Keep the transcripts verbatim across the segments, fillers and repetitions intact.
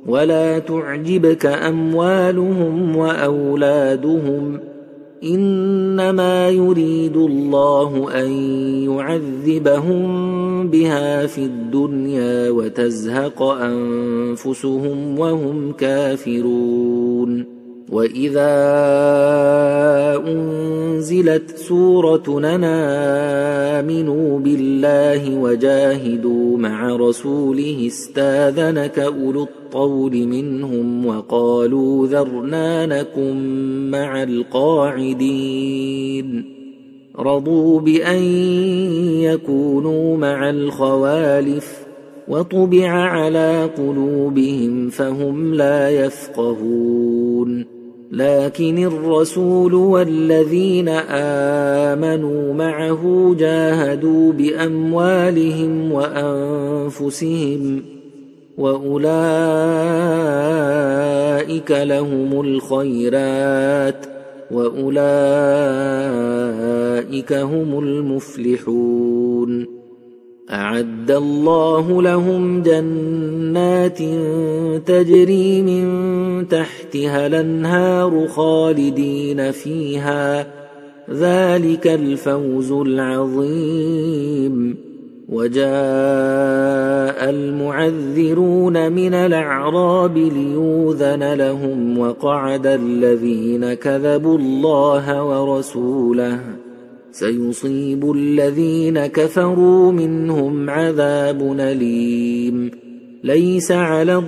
ولا تعجبك أموالهم وأولادهم إنما يريد الله أن يعذبهم بها في الدنيا وتزهق أنفسهم وهم كافرون. وإذا أنزلت سورة أن آمنوا بالله وجاهدوا مع رسوله استاذنك أولو الطول منهم وقالوا ذرنا نكن مع القاعدين رضوا بأن يكونوا مع الخوالف وطبع على قلوبهم فهم لا يفقهون. لكن الرسول والذين آمنوا معه جاهدوا بأموالهم وأنفسهم وأولئك لهم الخيرات وأولئك هم المفلحون. أعد الله لهم جنات تجري من تحتها الأنهار خالدين فيها ذلك الفوز العظيم. وجاء المعذرون من الأعراب ليؤذن لهم وقعد الذين كذبوا الله ورسوله سيصيب الذين كفروا منهم عذاب أليم. ليس على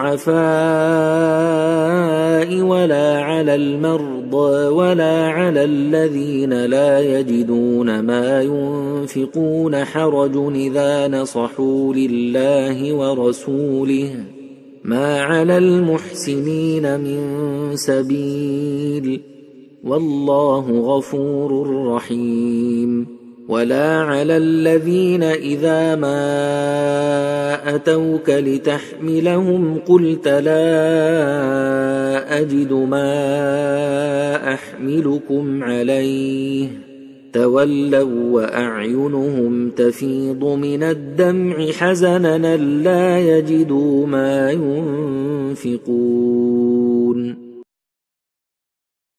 الضعفاء ولا على المرضى ولا على الذين لا يجدون ما ينفقون حرج إذا نصحوا لله ورسوله ما على المحسنين من سبيل والله غفور رحيم. ولا على الذين إذا ما أتوك لتحملهم قلت لا أجد ما أحملكم عليه تولوا وأعينهم تفيض من الدمع حزنا لا يجدوا ما ينفقون.